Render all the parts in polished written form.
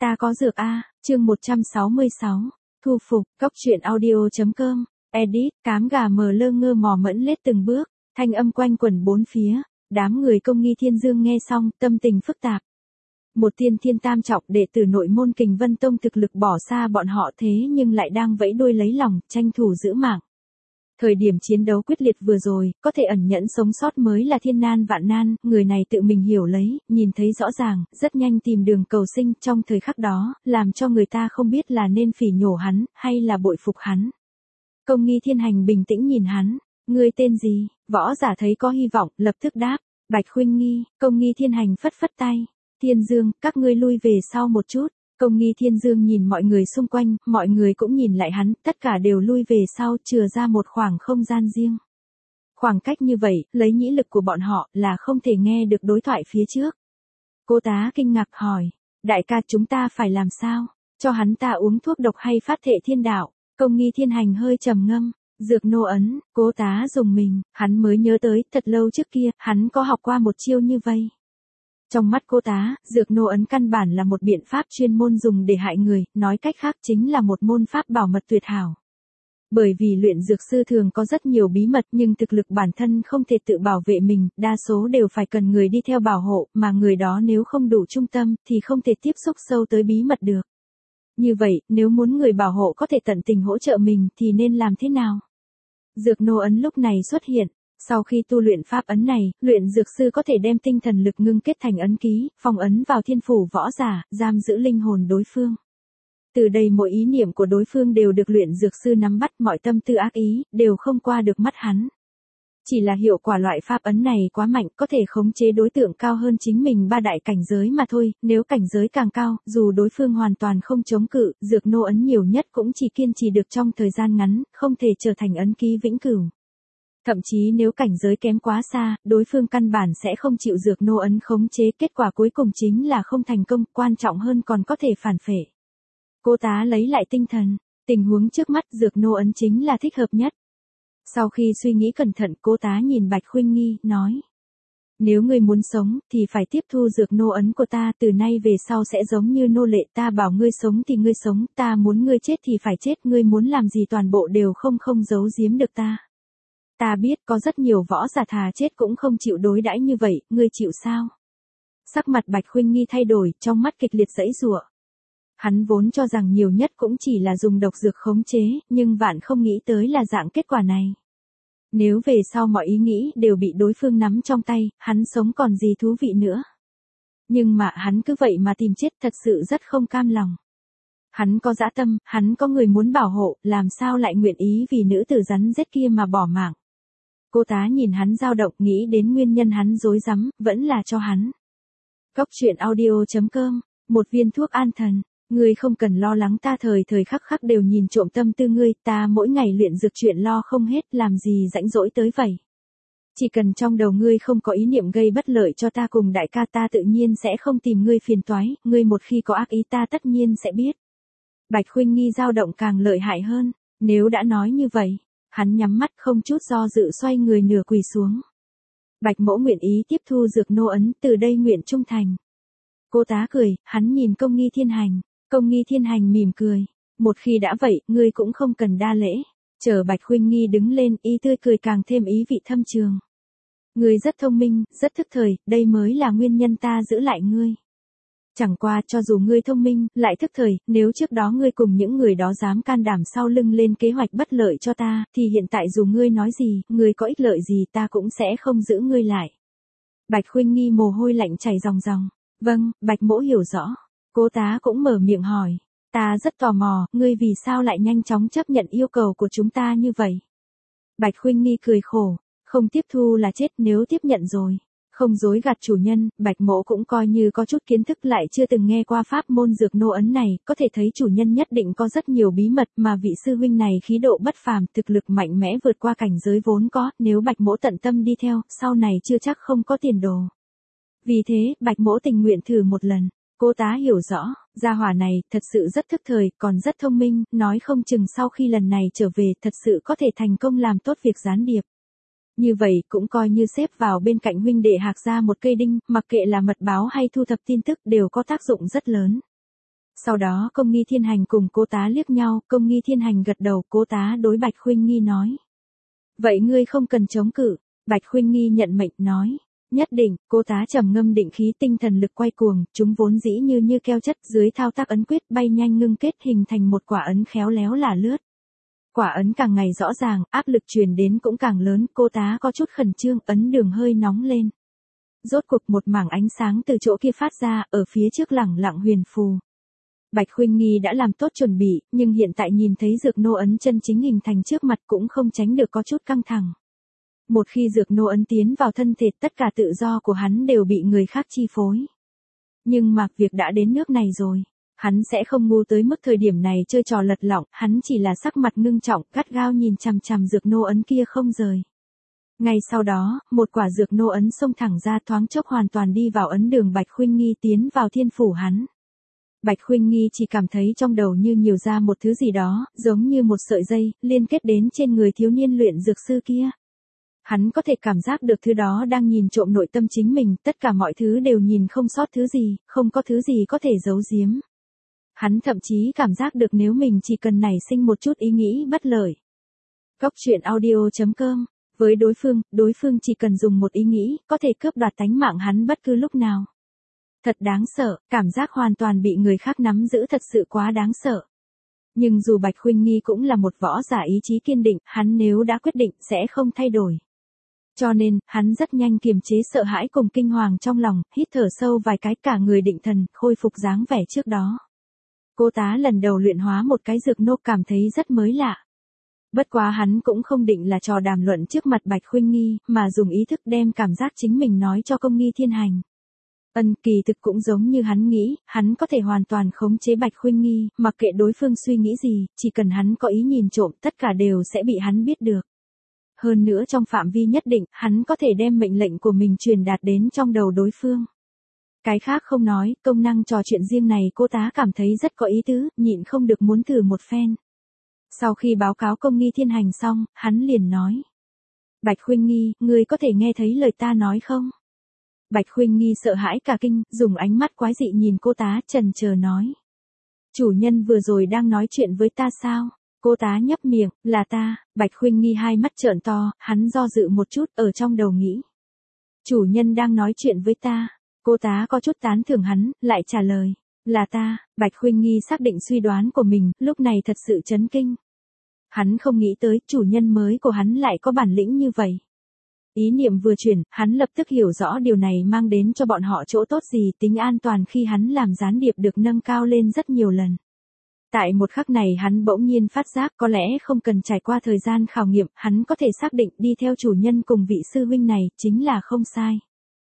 Ta có dược a, chương 166. Thu phục, cóc truyện audio.com, edit, cám gà mờ lơ ngơ mò mẫn lết từng bước, thanh âm quanh quẩn bốn phía, đám người Công Nghi Thiên Dương nghe xong, tâm tình phức tạp. Một tiên thiên tam trọng đệ tử nội môn Kình Vân Tông thực lực bỏ xa bọn họ thế nhưng lại đang vẫy đuôi lấy lòng, tranh thủ giữ mạng. Thời điểm chiến đấu quyết liệt vừa rồi, có thể ẩn nhẫn sống sót mới là thiên nan vạn nan, người này tự mình hiểu lấy, nhìn thấy rõ ràng, rất nhanh tìm đường cầu sinh trong thời khắc đó, làm cho người ta không biết là nên phỉ nhổ hắn, hay là bội phục hắn. Công Nghi Thiên Hành bình tĩnh nhìn hắn, ngươi tên gì, võ giả thấy có hy vọng, lập tức đáp, Bạch Khuynh Nghi. Công Nghi Thiên Hành phất phất tay, Thiên Dương, các ngươi lui về sau một chút. Công Nghi Thiên Dương nhìn mọi người xung quanh, mọi người cũng nhìn lại hắn, tất cả đều lui về sau, chừa ra một khoảng không gian riêng. Khoảng cách như vậy, lấy nhĩ lực của bọn họ là không thể nghe được đối thoại phía trước. Cô tá kinh ngạc hỏi, đại ca chúng ta phải làm sao? Cho hắn ta uống thuốc độc hay phát thệ thiên đạo? Công Nghi Thiên Hành hơi trầm ngâm, dược nô ấn, cố tá dùng mình, hắn mới nhớ tới, thật lâu trước kia, hắn có học qua một chiêu như vây. Trong mắt cô tá, dược nô ấn căn bản là một biện pháp chuyên môn dùng để hại người, nói cách khác chính là một môn pháp bảo mật tuyệt hảo. Bởi vì luyện dược sư thường có rất nhiều bí mật nhưng thực lực bản thân không thể tự bảo vệ mình, đa số đều phải cần người đi theo bảo hộ, mà người đó nếu không đủ trung tâm thì không thể tiếp xúc sâu tới bí mật được. Như vậy, nếu muốn người bảo hộ có thể tận tình hỗ trợ mình thì nên làm thế nào? Dược nô ấn lúc này xuất hiện. Sau khi tu luyện pháp ấn này, luyện dược sư có thể đem tinh thần lực ngưng kết thành ấn ký, phong ấn vào thiên phủ võ giả, giam giữ linh hồn đối phương. Từ đây mỗi ý niệm của đối phương đều được luyện dược sư nắm bắt, mọi tâm tư ác ý, đều không qua được mắt hắn. Chỉ là hiệu quả loại pháp ấn này quá mạnh, có thể khống chế đối tượng cao hơn chính mình 3 đại cảnh giới mà thôi, nếu cảnh giới càng cao, dù đối phương hoàn toàn không chống cự, dược nô ấn nhiều nhất cũng chỉ kiên trì được trong thời gian ngắn, không thể trở thành ấn ký vĩnh cửu. Thậm chí nếu cảnh giới kém quá xa, đối phương căn bản sẽ không chịu dược nô ấn khống chế, kết quả cuối cùng chính là không thành công, quan trọng hơn còn có thể phản phệ. Cô tá lấy lại tinh thần, tình huống trước mắt dược nô ấn chính là thích hợp nhất. Sau khi suy nghĩ cẩn thận, cô tá nhìn Bạch Khuynh Nghi, nói. Nếu ngươi muốn sống, thì phải tiếp thu dược nô ấn của ta, từ nay về sau sẽ giống như nô lệ, ta bảo ngươi sống thì ngươi sống, ta muốn ngươi chết thì phải chết, ngươi muốn làm gì toàn bộ đều không giấu giếm được ta. Ta biết có rất nhiều võ giả thà chết cũng không chịu đối đãi như vậy, ngươi chịu sao? Sắc mặt Bạch Khuynh Nghi thay đổi, trong mắt kịch liệt giãy giụa. Hắn vốn cho rằng nhiều nhất cũng chỉ là dùng độc dược khống chế, nhưng vạn không nghĩ tới là dạng kết quả này. Nếu về sau mọi ý nghĩ đều bị đối phương nắm trong tay, hắn sống còn gì thú vị nữa. Nhưng mà hắn cứ vậy mà tìm chết, thật sự rất không cam lòng. Hắn có dã tâm, hắn có người muốn bảo hộ, làm sao lại nguyện ý vì nữ tử rắn rết kia mà bỏ mạng. Cô tá nhìn hắn dao động, nghĩ đến nguyên nhân hắn rối rắm, vẫn là cho hắn. Cóc truyện audio.com, một viên thuốc an thần, ngươi không cần lo lắng, ta thời thời khắc khắc đều nhìn trộm tâm tư ngươi, ta mỗi ngày luyện dược chuyện lo không hết, làm gì rãnh rỗi tới vậy. Chỉ cần trong đầu ngươi không có ý niệm gây bất lợi cho ta cùng đại ca, ta tự nhiên sẽ không tìm ngươi phiền toái, ngươi một khi có ác ý ta tất nhiên sẽ biết. Bạch Khuynh Nghi dao động càng lợi hại hơn, nếu đã nói như vậy. Hắn nhắm mắt không chút do dự xoay người nửa quỳ xuống. Bạch mỗ nguyện ý tiếp thu dược nô ấn, từ đây nguyện trung thành. Cô tá cười, hắn nhìn Công Nghi Thiên Hành. Công Nghi Thiên Hành mỉm cười. Một khi đã vậy, ngươi cũng không cần đa lễ. Chờ Bạch Khuynh Nghi đứng lên, ý tươi cười càng thêm ý vị thâm trường. Ngươi rất thông minh, rất thức thời, đây mới là nguyên nhân ta giữ lại ngươi. Chẳng qua cho dù ngươi thông minh, lại thức thời, nếu trước đó ngươi cùng những người đó dám can đảm sau lưng lên kế hoạch bất lợi cho ta, thì hiện tại dù ngươi nói gì, ngươi có ích lợi gì ta cũng sẽ không giữ ngươi lại. Bạch Khuynh Nghi mồ hôi lạnh chảy ròng ròng. Vâng, Bạch mỗ hiểu rõ. Cố tá cũng mở miệng hỏi. Ta rất tò mò, ngươi vì sao lại nhanh chóng chấp nhận yêu cầu của chúng ta như vậy? Bạch Khuynh Nghi cười khổ. Không tiếp thu là chết, nếu tiếp nhận rồi. Không dối gạt chủ nhân, Bạch mỗ cũng coi như có chút kiến thức, lại chưa từng nghe qua pháp môn dược nô ấn này, có thể thấy chủ nhân nhất định có rất nhiều bí mật, mà vị sư huynh này khí độ bất phàm, thực lực mạnh mẽ vượt qua cảnh giới vốn có, nếu Bạch mỗ tận tâm đi theo, sau này chưa chắc không có tiền đồ. Vì thế, Bạch mỗ tình nguyện thử một lần. Cô tá hiểu rõ, gia hỏa này thật sự rất thức thời, còn rất thông minh, nói không chừng sau khi lần này trở về thật sự có thể thành công làm tốt việc gián điệp. Như vậy cũng coi như xếp vào bên cạnh huynh đệ Hạc gia một cây đinh, mặc kệ là mật báo hay thu thập tin tức đều có tác dụng rất lớn. Sau đó Công Nghi Thiên Hành cùng Cố Tá liếc nhau, Công Nghi Thiên Hành gật đầu, Cố Tá đối Bạch Khuynh Nghi nói. Vậy ngươi không cần chống cự. Bạch Khuynh Nghi nhận mệnh nói. Nhất định, Cố Tá trầm ngâm định khí, tinh thần lực quay cuồng, chúng vốn dĩ như keo chất, dưới thao tác ấn quyết bay nhanh ngưng kết hình thành một quả ấn khéo léo là lướt. Quả ấn càng ngày rõ ràng, áp lực truyền đến cũng càng lớn, Cố Tá có chút khẩn trương, ấn đường hơi nóng lên. Rốt cuộc một mảng ánh sáng từ chỗ kia phát ra, ở phía trước lẳng lặng huyền phù. Bạch Khuynh Nghi đã làm tốt chuẩn bị, nhưng hiện tại nhìn thấy dược nô ấn chân chính hình thành trước mặt cũng không tránh được có chút căng thẳng. Một khi dược nô ấn tiến vào thân thể, tất cả tự do của hắn đều bị người khác chi phối. Nhưng mà việc đã đến nước này rồi, hắn sẽ không ngu tới mức thời điểm này chơi trò lật lọng, hắn chỉ là sắc mặt ngưng trọng, gắt gao nhìn chằm chằm dược nô ấn kia không rời. Ngay sau đó, một quả dược nô ấn xông thẳng ra, thoáng chốc hoàn toàn đi vào ấn đường Bạch Khuynh Nghi, tiến vào thiên phủ hắn. Bạch Khuynh Nghi chỉ cảm thấy trong đầu như nhiều ra một thứ gì đó, giống như một sợi dây, liên kết đến trên người thiếu niên luyện dược sư kia. Hắn có thể cảm giác được thứ đó đang nhìn trộm nội tâm chính mình, tất cả mọi thứ đều nhìn không sót thứ gì, không có thứ gì có thể giấu giếm. Hắn thậm chí cảm giác được nếu mình chỉ cần nảy sinh một chút ý nghĩ bất lợi. Góc truyện audio.com. Với đối phương chỉ cần dùng một ý nghĩ, có thể cướp đoạt tánh mạng hắn bất cứ lúc nào. Thật đáng sợ, cảm giác hoàn toàn bị người khác nắm giữ thật sự quá đáng sợ. Nhưng dù Bạch Khuynh Nghi cũng là một võ giả ý chí kiên định, hắn nếu đã quyết định sẽ không thay đổi. Cho nên, hắn rất nhanh kiềm chế sợ hãi cùng kinh hoàng trong lòng, hít thở sâu vài cái, cả người định thần, khôi phục dáng vẻ trước đó. Cố Tá lần đầu luyện hóa một cái dược nô cảm thấy rất mới lạ. Bất quá hắn cũng không định là trò đàm luận trước mặt Bạch Khuynh Nghi, mà dùng ý thức đem cảm giác chính mình nói cho Công Nghi Thiên Hành. Kỳ thực cũng giống như hắn nghĩ, hắn có thể hoàn toàn khống chế Bạch Khuynh Nghi, mặc kệ đối phương suy nghĩ gì, chỉ cần hắn có ý nhìn trộm, tất cả đều sẽ bị hắn biết được. Hơn nữa trong phạm vi nhất định, hắn có thể đem mệnh lệnh của mình truyền đạt đến trong đầu đối phương. Cái khác không nói, công năng trò chuyện riêng này Cố Tá cảm thấy rất có ý tứ, nhịn không được muốn thử một phen. Sau khi báo cáo Công Nghi Thiên Hành xong, hắn liền nói. Bạch Khuynh Nghi, ngươi có thể nghe thấy lời ta nói không? Bạch Khuynh Nghi sợ hãi cả kinh, dùng ánh mắt quái dị nhìn Cố Tá, chần chờ nói. Chủ nhân vừa rồi đang nói chuyện với ta sao? Cố Tá nhấp miệng, là ta. Bạch Khuynh Nghi hai mắt trợn to, hắn do dự một chút, ở trong đầu nghĩ. Chủ nhân đang nói chuyện với ta. Cố Tá có chút tán thưởng hắn, lại trả lời. Là ta. Bạch Khuynh Nghi xác định suy đoán của mình, lúc này thật sự chấn kinh. Hắn không nghĩ tới chủ nhân mới của hắn lại có bản lĩnh như vậy. Ý niệm vừa chuyển, hắn lập tức hiểu rõ điều này mang đến cho bọn họ chỗ tốt gì, tính an toàn khi hắn làm gián điệp được nâng cao lên rất nhiều lần. Tại một khắc này hắn bỗng nhiên phát giác có lẽ không cần trải qua thời gian khảo nghiệm, hắn có thể xác định đi theo chủ nhân cùng vị sư huynh này, chính là không sai.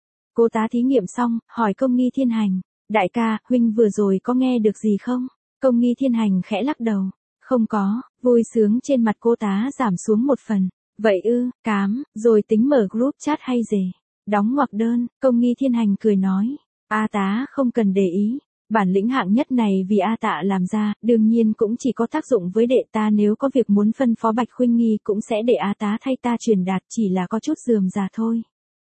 Cố Tá thí nghiệm xong, hỏi Công Nghi Thiên Hành, đại ca, huynh vừa rồi có nghe được gì không? Công Nghi Thiên Hành khẽ lắc đầu, không có, vui sướng trên mặt Cố Tá giảm xuống một phần. Vậy ư, cám, rồi tính mở group chat hay gì? Đóng ngoặc đơn, Công Nghi Thiên Hành cười nói. A Tá không cần để ý. Bản lĩnh hạng nhất này vì A Tạ làm ra, đương nhiên cũng chỉ có tác dụng với đệ ta, nếu có việc muốn phân phó Bạch Khuynh Nghi cũng sẽ để A Tá thay ta truyền đạt, chỉ là có chút rườm rà thôi.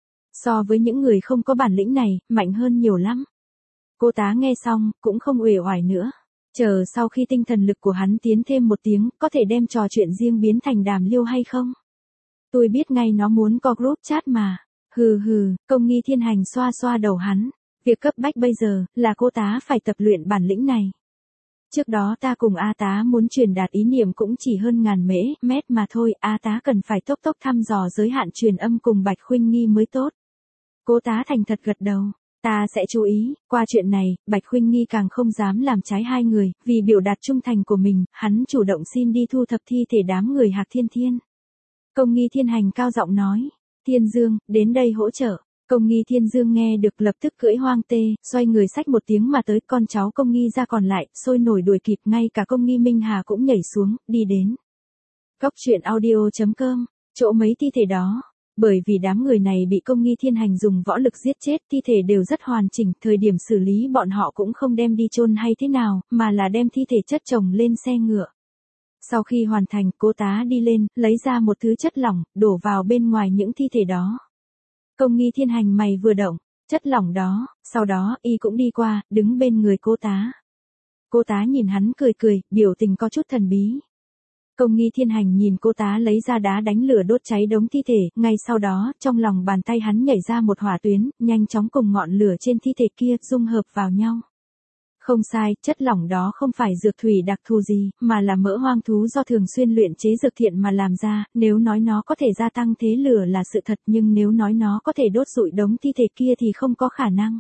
So với những người không có bản lĩnh này, mạnh hơn nhiều lắm. Cố Tá nghe xong, cũng không uể oải nữa. Chờ sau khi tinh thần lực của hắn tiến thêm một tiếng, có thể đem trò chuyện riêng biến thành đàm liêu hay không? Tôi biết ngay nó muốn có group chat mà. Hừ, Công Nghi Thiên Hành xoa xoa đầu hắn. Việc cấp bách bây giờ, là Cố Tá phải tập luyện bản lĩnh này. Trước đó ta cùng A Tá muốn truyền đạt ý niệm cũng chỉ hơn ngàn mét mà thôi, A Tá cần phải tốc thăm dò giới hạn truyền âm cùng Bạch Khuynh Nghi mới tốt. Cố Tá thành thật gật đầu. Ta sẽ chú ý, qua chuyện này, Bạch Khuynh Nghi càng không dám làm trái hai người, vì biểu đạt trung thành của mình, hắn chủ động xin đi thu thập thi thể đám người Hạc Thiên. Công Nghi Thiên Hành cao giọng nói, Thiên Dương, đến đây hỗ trợ. Công Nghi Thiên Dương nghe được lập tức cưỡi hoang tê, xoay người xách một tiếng mà tới, con cháu Công Nghi ra còn lại, sôi nổi đuổi kịp, ngay cả Công Nghi Minh Hà cũng nhảy xuống, đi đến. Góc truyện audio.com, chỗ mấy thi thể đó. Bởi vì đám người này bị Công Nghi Thiên Hành dùng võ lực giết chết, thi thể đều rất hoàn chỉnh, thời điểm xử lý bọn họ cũng không đem đi chôn hay thế nào, mà là đem thi thể chất chồng lên xe ngựa. Sau khi hoàn thành, Cố Tá đi lên, lấy ra một thứ chất lỏng, đổ vào bên ngoài những thi thể đó. Công Nghi Thiên Hành mày vừa động, chất lỏng đó, sau đó y cũng đi qua, đứng bên người Cố Tá. Cô tá nhìn hắn cười cười, biểu tình có chút thần bí. Công nghi thiên hành nhìn cô tá lấy ra đá đánh lửa đốt cháy đống thi thể, ngay sau đó, trong lòng bàn tay hắn nhảy ra một hỏa tuyến, nhanh chóng cùng ngọn lửa trên thi thể kia dung hợp vào nhau. Không sai, chất lỏng đó không phải dược thủy đặc thù gì, mà là mỡ hoang thú do thường xuyên luyện chế dược thiện mà làm ra, nếu nói nó có thể gia tăng thế lửa là sự thật, nhưng nếu nói nó có thể đốt rụi đống thi thể kia thì không có khả năng.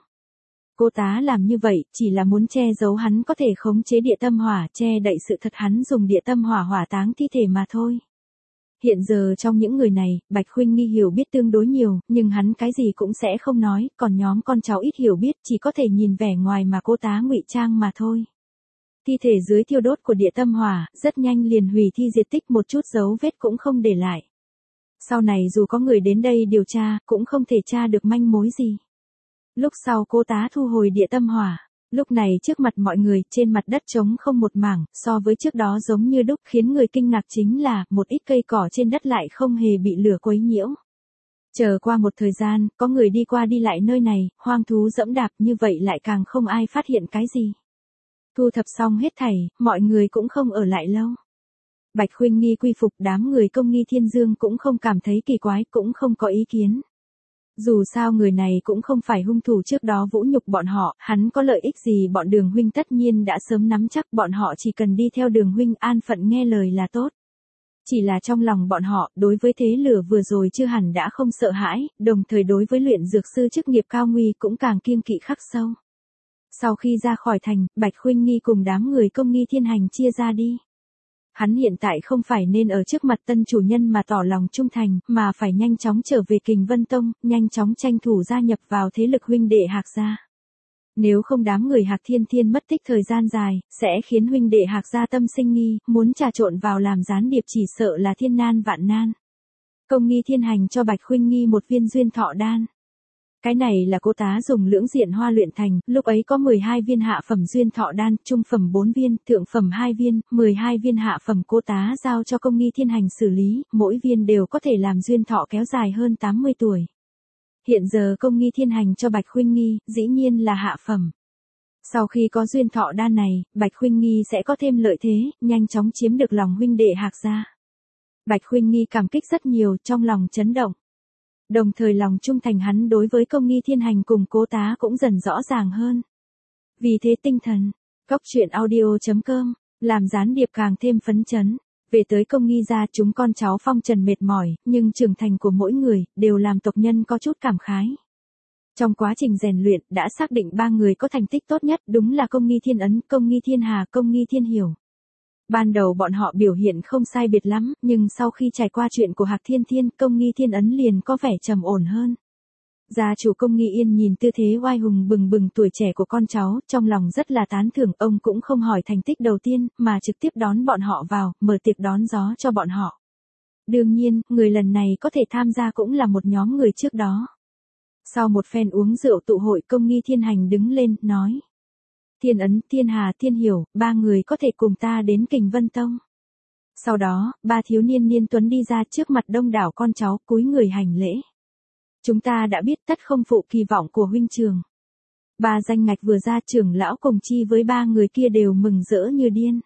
Cô tá làm như vậy, chỉ là muốn che giấu hắn có thể khống chế địa tâm hỏa, che đậy sự thật hắn dùng địa tâm hỏa hỏa táng thi thể mà thôi. Hiện giờ trong những người này, Bạch Khuynh Nghi hiểu biết tương đối nhiều, nhưng hắn cái gì cũng sẽ không nói, còn nhóm con cháu ít hiểu biết, chỉ có thể nhìn vẻ ngoài mà cô tá ngụy trang mà thôi. Thi thể dưới thiêu đốt của địa tâm hỏa, rất nhanh liền hủy thi diệt tích, một chút dấu vết cũng không để lại. Sau này dù có người đến đây điều tra, cũng không thể tra được manh mối gì. Lúc sau cô tá thu hồi địa tâm hỏa. Lúc này trước mặt mọi người, trên mặt đất trống không một mảng, so với trước đó giống như đúc, khiến người kinh ngạc chính là, một ít cây cỏ trên đất lại không hề bị lửa quấy nhiễu. Chờ qua một thời gian, có người đi qua đi lại nơi này, hoang thú dẫm đạp như vậy lại càng không ai phát hiện cái gì. Thu thập xong hết thảy, mọi người cũng không ở lại lâu. Bạch Khuynh Nghi quy phục, đám người Công Nghi Thiên Dương cũng không cảm thấy kỳ quái, cũng không có ý kiến. Dù sao người này cũng không phải hung thủ trước đó vũ nhục bọn họ, hắn có lợi ích gì bọn Đường huynh tất nhiên đã sớm nắm chắc, bọn họ chỉ cần đi theo Đường huynh an phận nghe lời là tốt. Chỉ là trong lòng bọn họ, đối với thế lửa vừa rồi chưa hẳn đã không sợ hãi, đồng thời đối với luyện dược sư chức nghiệp cao nguy cũng càng kiêng kỵ khắc sâu. Sau khi ra khỏi thành, Bạch Khuynh Nghi cùng đám người Công Nghi Thiên Hành chia ra đi. Hắn hiện tại không phải nên ở trước mặt tân chủ nhân mà tỏ lòng trung thành, mà phải nhanh chóng trở về Kình Vân Tông, nhanh chóng tranh thủ gia nhập vào thế lực huynh đệ Hạc gia. Nếu không đám người Hạc Thiên Thiên mất tích thời gian dài, sẽ khiến huynh đệ Hạc gia tâm sinh nghi, muốn trà trộn vào làm gián điệp chỉ sợ là thiên nan vạn nan. Công Nghi Thiên Hành cho Bạch Khuynh Nghi một viên duyên thọ đan. Cái này là cô tá dùng lưỡng diện hoa luyện thành, lúc ấy có 12 viên hạ phẩm duyên thọ đan, trung phẩm 4 viên, thượng phẩm 2 viên, 12 viên hạ phẩm cô tá giao cho Công Nghi Thiên Hành xử lý, mỗi viên đều có thể làm duyên thọ kéo dài hơn 80 tuổi. Hiện giờ Công Nghi Thiên Hành cho Bạch Khuynh Nghi, dĩ nhiên là hạ phẩm. Sau khi có duyên thọ đan này, Bạch Khuynh Nghi sẽ có thêm lợi thế, nhanh chóng chiếm được lòng huynh đệ Hạc gia. Bạch Khuynh Nghi cảm kích rất nhiều, trong lòng chấn động. Đồng thời lòng trung thành hắn đối với Công Nghi Thiên Hành cùng cô tá cũng dần rõ ràng hơn. Vì thế tinh thần, coctruyện.audio.com, làm gián điệp càng thêm phấn chấn. Về tới Công Nghi gia, chúng con cháu phong trần mệt mỏi, nhưng trưởng thành của mỗi người, đều làm tộc nhân có chút cảm khái. Trong quá trình rèn luyện, đã xác định 3 người có thành tích tốt nhất, đúng là Công Nghi Thiên Ấn, Công Nghi Thiên Hà, Công Nghi Thiên Hiểu. Ban đầu bọn họ biểu hiện không sai biệt lắm, nhưng sau khi trải qua chuyện của Hạc Thiên Thiên, Công Nghi Thiên Ấn liền có vẻ trầm ổn hơn. Gia chủ Công Nghi Yên nhìn tư thế oai hùng bừng bừng tuổi trẻ của con cháu, trong lòng rất là tán thưởng, ông cũng không hỏi thành tích đầu tiên, mà trực tiếp đón bọn họ vào, mở tiệc đón gió cho bọn họ. Đương nhiên, người lần này có thể tham gia cũng là một nhóm người trước đó. Sau một phen uống rượu tụ hội, Công Nghi Thiên Hành đứng lên, nói. Thiên Ấn, Thiên Hà, Thiên Hiểu, 3 người có thể cùng ta đến Kình Vân Tông. Sau đó, 3 thiếu niên niên tuấn đi ra trước mặt đông đảo con cháu, cúi người hành lễ. Chúng ta đã biết tất không phụ kỳ vọng của huynh trường. 3 danh ngạch vừa ra, trưởng lão cùng chi với 3 người kia đều mừng rỡ như điên.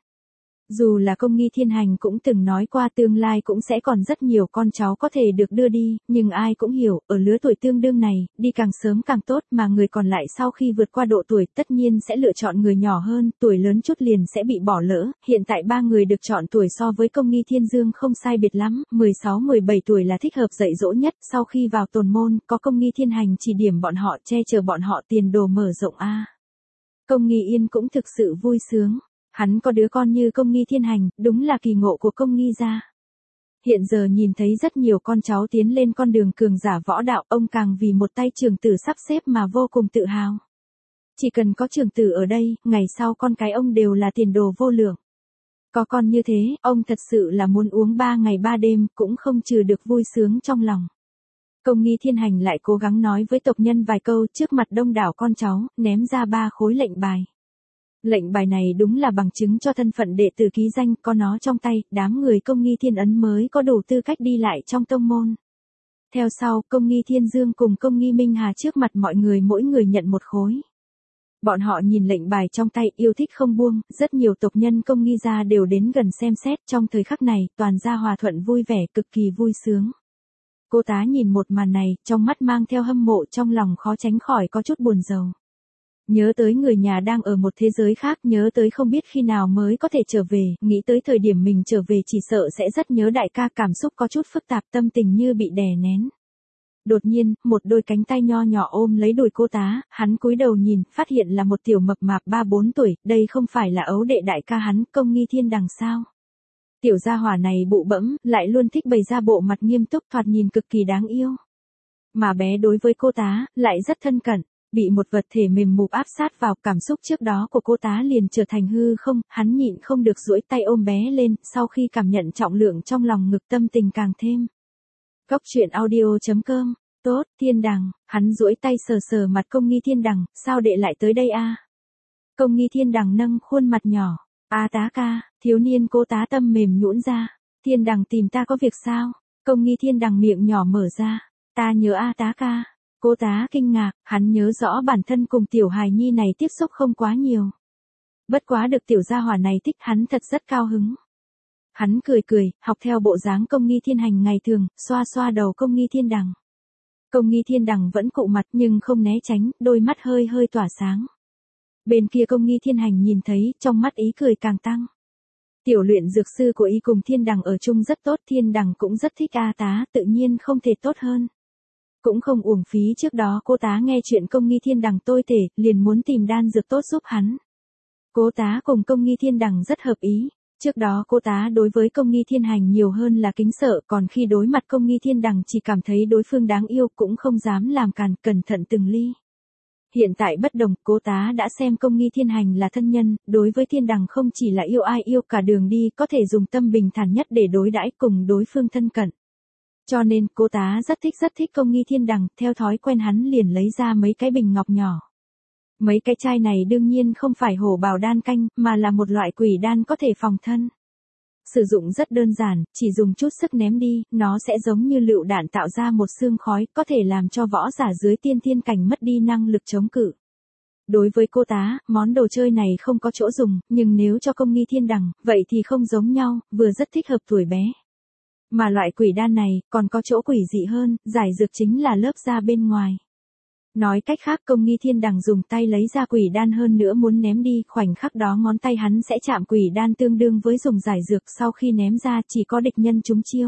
Dù là Công Nghi Thiên Hành cũng từng nói qua tương lai cũng sẽ còn rất nhiều con cháu có thể được đưa đi, nhưng ai cũng hiểu, ở lứa tuổi tương đương này, đi càng sớm càng tốt, mà người còn lại sau khi vượt qua độ tuổi tất nhiên sẽ lựa chọn người nhỏ hơn, tuổi lớn chút liền sẽ bị bỏ lỡ. Hiện tại 3 người được chọn tuổi so với Công Nghi Thiên Dương không sai biệt lắm, 16-17 tuổi là thích hợp dạy dỗ nhất, sau khi vào tồn môn, có Công Nghi Thiên Hành chỉ điểm bọn họ, che chở bọn họ, tiền đồ mở rộng a. Công Nghi Yên cũng thực sự vui sướng. Hắn có đứa con như Công Nghi Thiên Hành, đúng là kỳ ngộ của Công Nghi gia. Hiện giờ nhìn thấy rất nhiều con cháu tiến lên con đường cường giả võ đạo, ông càng vì một tay trưởng tử sắp xếp mà vô cùng tự hào. Chỉ cần có trưởng tử ở đây, ngày sau con cái ông đều là tiền đồ vô lượng. Có con như thế, ông thật sự là muốn uống 3 ngày 3 đêm, cũng không trừ được vui sướng trong lòng. Công Nghi Thiên Hành lại cố gắng nói với tộc nhân vài câu trước mặt đông đảo con cháu, ném ra 3 khối lệnh bài. Lệnh bài này đúng là bằng chứng cho thân phận đệ tử ký danh, có nó trong tay, đám người Công Nghi Thiên Ấn mới có đủ tư cách đi lại trong tông môn. Theo sau, Công Nghi Thiên Dương cùng Công Nghi Minh Hà trước mặt mọi người mỗi người nhận một khối. Bọn họ nhìn lệnh bài trong tay yêu thích không buông, rất nhiều tộc nhân công nghi gia đều đến gần xem xét, trong thời khắc này, toàn gia hòa thuận vui vẻ, cực kỳ vui sướng. Cô tá nhìn một màn này, trong mắt mang theo hâm mộ, trong lòng khó tránh khỏi có chút buồn rầu. Nhớ tới người nhà đang ở một thế giới khác, nhớ tới không biết khi nào mới có thể trở về, nghĩ tới thời điểm mình trở về chỉ sợ sẽ rất nhớ đại ca, cảm xúc có chút phức tạp, tâm tình như bị đè nén. Đột nhiên, một đôi cánh tay nho nhỏ ôm lấy đùi cô tá, hắn cúi đầu nhìn, phát hiện là một tiểu mập mạp 3-4 tuổi, đây không phải là ấu đệ đại ca hắn, Công Nghi Thiên Đằng sao? Tiểu gia hỏa này bụ bẫm, lại luôn thích bày ra bộ mặt nghiêm túc, thoạt nhìn cực kỳ đáng yêu. Mà bé đối với cô tá, lại rất thân cận, bị một vật thể mềm mụp áp sát vào, cảm xúc trước đó của cô tá liền trở thành hư không, hắn nhịn không được duỗi tay ôm bé lên, sau khi cảm nhận trọng lượng trong lòng ngực tâm tình càng thêm. Góc truyện audio.com. Tốt, Thiên Đằng, hắn duỗi tay sờ sờ mặt Công Nghi Thiên Đằng, sao đệ lại tới đây a? Công Nghi Thiên Đằng nâng khuôn mặt nhỏ, a tá ca, thiếu niên cô tá tâm mềm nhũn ra, Thiên Đằng tìm ta có việc sao? Công Nghi Thiên Đằng miệng nhỏ mở ra, ta nhớ a tá ca. Cô tá kinh ngạc, hắn nhớ rõ bản thân cùng tiểu hài nhi này tiếp xúc không quá nhiều. Bất quá được tiểu gia hỏa này thích, hắn thật rất cao hứng. Hắn cười cười, học theo bộ dáng Công Nghi Thiên Hành ngày thường, xoa xoa đầu Công Nghi Thiên Đằng. Công Nghi Thiên Đằng vẫn cụ mặt nhưng không né tránh, đôi mắt hơi hơi tỏa sáng. Bên kia Công Nghi Thiên Hành nhìn thấy, trong mắt ý cười càng tăng. Tiểu luyện dược sư của y cùng Thiên Đằng ở chung rất tốt, Thiên Đằng cũng rất thích a tá, tự nhiên không thể tốt hơn. Cũng không uổng phí trước đó cô tá nghe chuyện Công Nghi Thiên Đằng tôi thể, liền muốn tìm đan dược tốt giúp hắn. Cô tá cùng Công Nghi Thiên Đằng rất hợp ý. Trước đó cô tá đối với Công Nghi Thiên Hành nhiều hơn là kính sợ, còn khi đối mặt Công Nghi Thiên Đằng chỉ cảm thấy đối phương đáng yêu, cũng không dám làm càn, cẩn thận từng ly. Hiện tại bất đồng, cô tá đã xem Công Nghi Thiên Hành là thân nhân, đối với Thiên Đằng không chỉ là yêu ai yêu, cả đường đi có thể dùng tâm bình thản nhất để đối đãi cùng đối phương thân cận. Cho nên cô tá rất thích Công Nghi Thiên Đằng, theo thói quen hắn liền lấy ra mấy cái bình ngọc nhỏ. Mấy cái chai này đương nhiên không phải hổ bào đan canh, mà là một loại quỷ đan có thể phòng thân. Sử dụng rất đơn giản, chỉ dùng chút sức ném đi, nó sẽ giống như lựu đạn tạo ra một xương khói, có thể làm cho võ giả dưới tiên thiên cảnh mất đi năng lực chống cự. Đối với cô tá, món đồ chơi này không có chỗ dùng, nhưng nếu cho Công Nghi Thiên Đằng, vậy thì không giống nhau, vừa rất thích hợp tuổi bé. Mà loại quỷ đan này, còn có chỗ quỷ dị hơn, giải dược chính là lớp da bên ngoài. Nói cách khác Công Nghi Thiên Đằng dùng tay lấy ra quỷ đan hơn nữa muốn ném đi, khoảnh khắc đó ngón tay hắn sẽ chạm quỷ đan tương đương với dùng giải dược, sau khi ném ra chỉ có địch nhân trúng chiêu.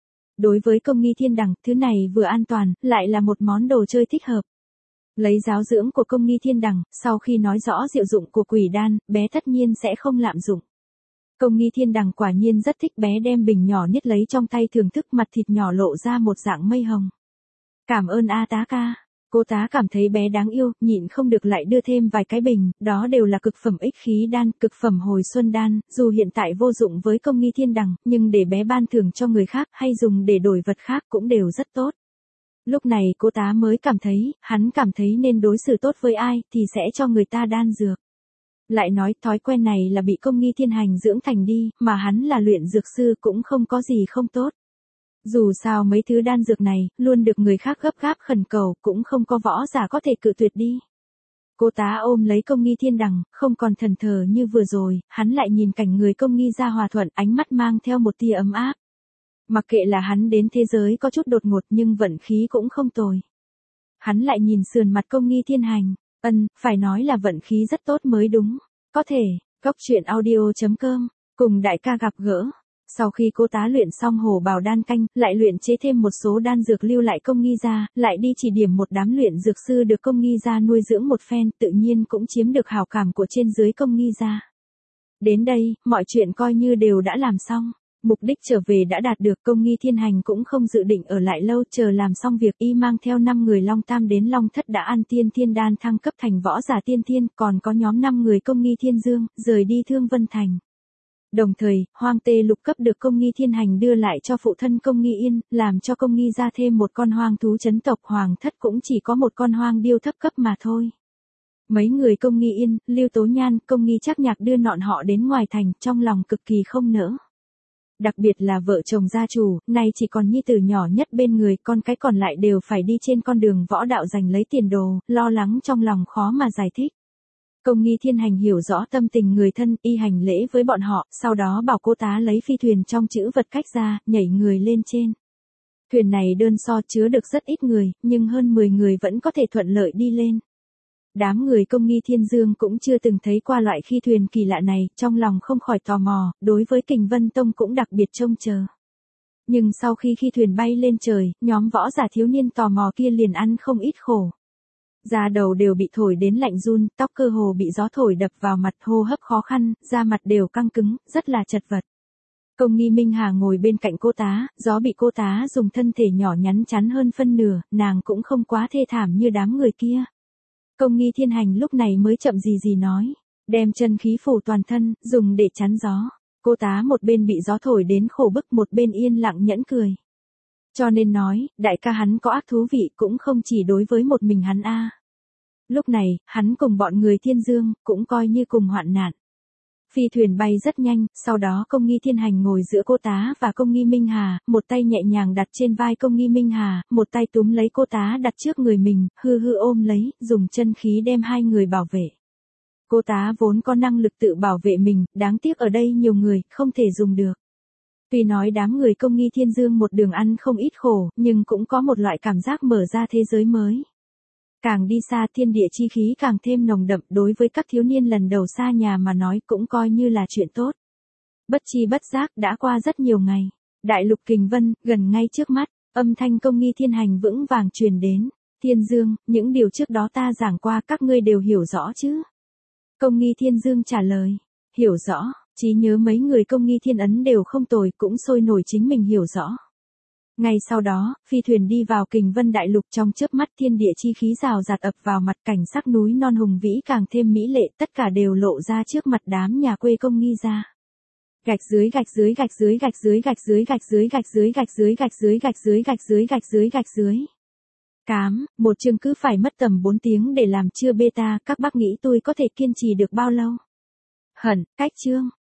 Đối với Công Nghi Thiên Đằng, thứ này vừa an toàn, lại là một món đồ chơi thích hợp. Lấy giáo dưỡng của Công Nghi Thiên Đằng, sau khi nói rõ diệu dụng của quỷ đan, bé tất nhiên sẽ không lạm dụng. Công Nghi Thiên Đằng quả nhiên rất thích, bé đem bình nhỏ niết lấy trong tay thưởng thức, mặt thịt nhỏ lộ ra một dạng mây hồng. Cảm ơn a tá ca. Cô tá cảm thấy bé đáng yêu, nhịn không được lại đưa thêm vài cái bình, đó đều là cực phẩm ích khí đan, cực phẩm hồi xuân đan, dù hiện tại vô dụng với Công Nghi Thiên Đằng, nhưng để bé ban thưởng cho người khác hay dùng để đổi vật khác cũng đều rất tốt. Lúc này cô tá mới cảm thấy, hắn cảm thấy nên đối xử tốt với ai thì sẽ cho người ta đan dược. Lại nói thói quen này là bị Công Nghi Thiên Hành dưỡng thành đi, mà hắn là luyện dược sư cũng không có gì không tốt. Dù sao mấy thứ đan dược này, luôn được người khác gấp gáp khẩn cầu, cũng không có võ giả có thể cự tuyệt đi. Cô tá ôm lấy Công Nghi Thiên Đằng, không còn thần thờ như vừa rồi, hắn lại nhìn cảnh người Công Nghi gia hòa thuận, ánh mắt mang theo một tia ấm áp. Mặc kệ là hắn đến thế giới có chút đột ngột nhưng vận khí cũng không tồi. Hắn lại nhìn sườn mặt Công Nghi Thiên Hành, phải nói là vận khí rất tốt mới đúng. Có thể, góc truyện audio.com, cùng đại ca gặp gỡ. Sau khi cô tá luyện xong hổ bào đan canh, lại luyện chế thêm một số đan dược lưu lại Công Nghi gia, lại đi chỉ điểm một đám luyện dược sư được Công Nghi gia nuôi dưỡng một phen, tự nhiên cũng chiếm được hảo cảm của trên dưới Công Nghi gia. Đến đây, mọi chuyện coi như đều đã làm xong. Mục đích trở về đã đạt được, Công Nghi Thiên Hành cũng không dự định ở lại lâu, chờ làm xong việc y mang theo 5 người Long Tam đến Long Thất đã ăn tiên thiên đan thăng cấp thành võ giả tiên thiên, còn có nhóm 5 người Công Nghi Thiên Dương, rời đi Thương Vân Thành. Đồng thời, hoang tê lục cấp được Công Nghi Thiên Hành đưa lại cho phụ thân Công Nghi Yên, làm cho Công Nghi ra thêm một con hoang thú chấn tộc, Hoàng Thất cũng chỉ có một con hoang điêu thấp cấp mà thôi. Mấy người Công Nghi Yên, Lưu Tố Nhan, Công Nghi Trác Nhạc đưa nọn họ đến ngoài thành, trong lòng cực kỳ không nỡ. Đặc biệt là vợ chồng gia chủ, nay chỉ còn nhi tử nhỏ nhất bên người, con cái còn lại đều phải đi trên con đường võ đạo giành lấy tiền đồ, lo lắng trong lòng khó mà giải thích. Công nghi thiên hành hiểu rõ tâm tình người thân, y hành lễ với bọn họ, sau đó bảo cô tá lấy phi thuyền trong chữ vật cách ra, nhảy người lên trên. Thuyền này đơn so chứa được rất ít người, nhưng hơn 10 người vẫn có thể thuận lợi đi lên. Đám người công nghi thiên dương cũng chưa từng thấy qua loại khi thuyền kỳ lạ này, trong lòng không khỏi tò mò, đối với Kình Vân Tông cũng đặc biệt trông chờ. Nhưng sau khi thuyền bay lên trời, nhóm võ giả thiếu niên tò mò kia liền ăn không ít khổ. Da đầu đều bị thổi đến lạnh run, tóc cơ hồ bị gió thổi đập vào mặt, hô hấp khó khăn, da mặt đều căng cứng, rất là chật vật. Công nghi Minh Hà ngồi bên cạnh cô tá, gió bị cô tá dùng thân thể nhỏ nhắn chắn hơn phân nửa, nàng cũng không quá thê thảm như đám người kia. Công nghi thiên hành lúc này mới chậm gì nói, đem chân khí phủ toàn thân, dùng để chắn gió. Cô tá một bên bị gió thổi đến khổ bức, một bên yên lặng nhẫn cười. Cho nên nói, đại ca hắn có ác thú vị cũng không chỉ đối với một mình hắn a. Lúc này, hắn cùng bọn người thiên dương, cũng coi như cùng hoạn nạn. Phi thuyền bay rất nhanh, sau đó công nghi thiên hành ngồi giữa cô tá và công nghi Minh Hà, một tay nhẹ nhàng đặt trên vai công nghi Minh Hà, một tay túm lấy cô tá đặt trước người mình, hư ôm lấy, dùng chân khí đem hai người bảo vệ. Cô tá vốn có năng lực tự bảo vệ mình, đáng tiếc ở đây nhiều người, không thể dùng được. Tuy nói đám người công nghi thiên dương một đường ăn không ít khổ, nhưng cũng có một loại cảm giác mở ra thế giới mới. Càng đi xa thiên địa chi khí càng thêm nồng đậm, đối với các thiếu niên lần đầu xa nhà mà nói cũng coi như là chuyện tốt. Bất chi bất giác đã qua rất nhiều ngày. Đại lục Kình Vân, gần ngay trước mắt, âm thanh công nghi thiên hành vững vàng truyền đến. Thiên Dương, những điều trước đó ta giảng qua các ngươi đều hiểu rõ chứ? Công nghi thiên dương trả lời. Hiểu rõ, trí nhớ mấy người công nghi thiên ấn đều không tồi, cũng sôi nổi chính mình hiểu rõ. Ngay sau đó, phi thuyền đi vào Kình Vân đại lục, trong chớp mắt thiên địa chi khí rào rạt ập vào mặt, cảnh sắc núi non hùng vĩ càng thêm mỹ lệ, tất cả đều lộ ra trước mặt đám nhà quê công nghi ra. Gạch dưới gạch dưới gạch dưới gạch dưới gạch dưới gạch dưới gạch dưới gạch dưới gạch dưới gạch dưới gạch dưới gạch dưới gạch dưới. Cám, một chương cứ phải mất tầm 4 tiếng để làm chưa beta, các bác nghĩ tôi có thể kiên trì được bao lâu? Hẳn, cách chương.